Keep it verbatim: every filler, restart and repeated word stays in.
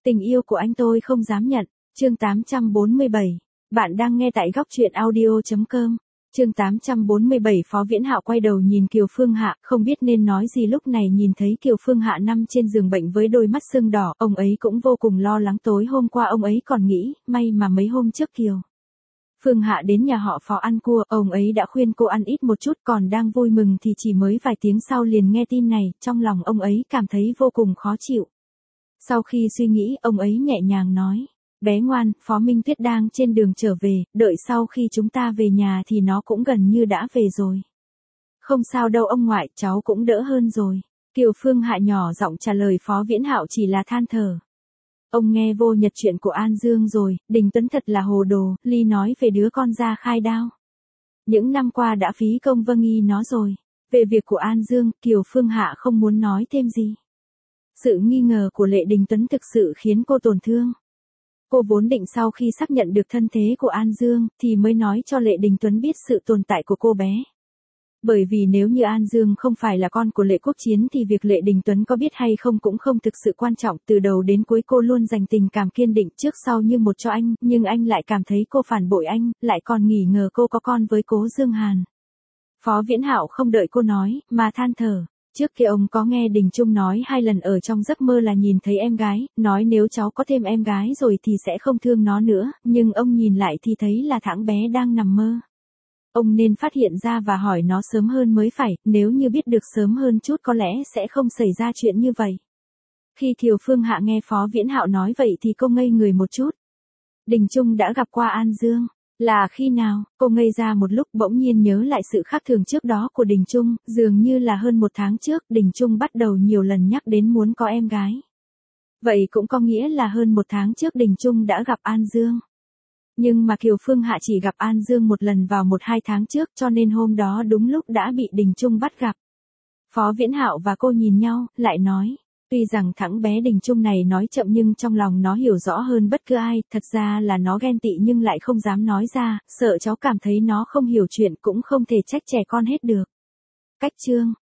Tình yêu của anh tôi không dám nhận. Chương tám trăm bốn mươi bảy. Bạn đang nghe tại góc truyện audio chấm com. Chương tám trăm bốn mươi bảy. Phó Viễn Hạo quay đầu nhìn Kiều Phương Hạ, không biết nên nói gì lúc này nhìn thấy Kiều Phương Hạ nằm trên giường bệnh với đôi mắt sưng đỏ, ông ấy cũng vô cùng lo lắng. Tối hôm qua ông ấy còn nghĩ, may mà mấy hôm trước Kiều Phương Hạ đến nhà họ Phó ăn cua, ông ấy đã khuyên cô ăn ít một chút, còn đang vui mừng thì chỉ mới vài tiếng sau liền nghe tin này, trong lòng ông ấy cảm thấy vô cùng khó chịu. Sau khi suy nghĩ, ông ấy nhẹ nhàng nói, bé ngoan, Phó Minh Tuyết đang trên đường trở về, đợi sau khi chúng ta về nhà thì nó cũng gần như đã về rồi. Không sao đâu ông ngoại, cháu cũng đỡ hơn rồi. Kiều Phương Hạ nhỏ giọng trả lời. Phó Viễn Hạo chỉ là than thở. Ông nghe vô nhật chuyện của An Dương rồi, Đình Tuấn thật là hồ đồ, Ly nói về đứa con ra khai đao. Những năm qua đã phí công vâng y nó rồi. Về việc của An Dương, Kiều Phương Hạ không muốn nói thêm gì. Sự nghi ngờ của Lệ Đình Tuấn thực sự khiến cô tổn thương. Cô vốn định sau khi xác nhận được thân thế của An Dương, thì mới nói cho Lệ Đình Tuấn biết sự tồn tại của cô bé. Bởi vì nếu như An Dương không phải là con của Lệ Quốc Chiến thì việc Lệ Đình Tuấn có biết hay không cũng không thực sự quan trọng. Từ đầu đến cuối cô luôn dành tình cảm kiên định trước sau như một cho anh, nhưng anh lại cảm thấy cô phản bội anh, lại còn nghi ngờ cô có con với Cố Dương Hàn. Phó Viễn Hạo không đợi cô nói, mà than thở. Trước kia ông có nghe Đình Trung nói hai lần ở trong giấc mơ là nhìn thấy em gái, nói nếu cháu có thêm em gái rồi thì sẽ không thương nó nữa, nhưng ông nhìn lại thì thấy là thằng bé đang nằm mơ. Ông nên phát hiện ra và hỏi nó sớm hơn mới phải, nếu như biết được sớm hơn chút có lẽ sẽ không xảy ra chuyện như vậy. Khi Kiều Phương Hạ nghe Phó Viễn Hạo nói vậy thì cô ngây người một chút. Đình Trung đã gặp qua An Dương. Là khi nào? Cô ngây ra một lúc bỗng nhiên nhớ lại sự khác thường trước đó của Đình Trung, dường như là hơn một tháng trước Đình Trung bắt đầu nhiều lần nhắc đến muốn có em gái. Vậy cũng có nghĩa là hơn một tháng trước Đình Trung đã gặp An Dương. Nhưng mà Kiều Phương Hạ chỉ gặp An Dương một lần vào một hai tháng trước cho nên hôm đó đúng lúc đã bị Đình Trung bắt gặp. Phó Viễn Hạo và cô nhìn nhau, lại nói. Tuy rằng thằng bé Đình Trung này nói chậm nhưng trong lòng nó hiểu rõ hơn bất cứ ai, thật ra là nó ghen tị nhưng lại không dám nói ra, sợ cháu cảm thấy nó không hiểu chuyện cũng không thể trách trẻ con hết được. Cách chương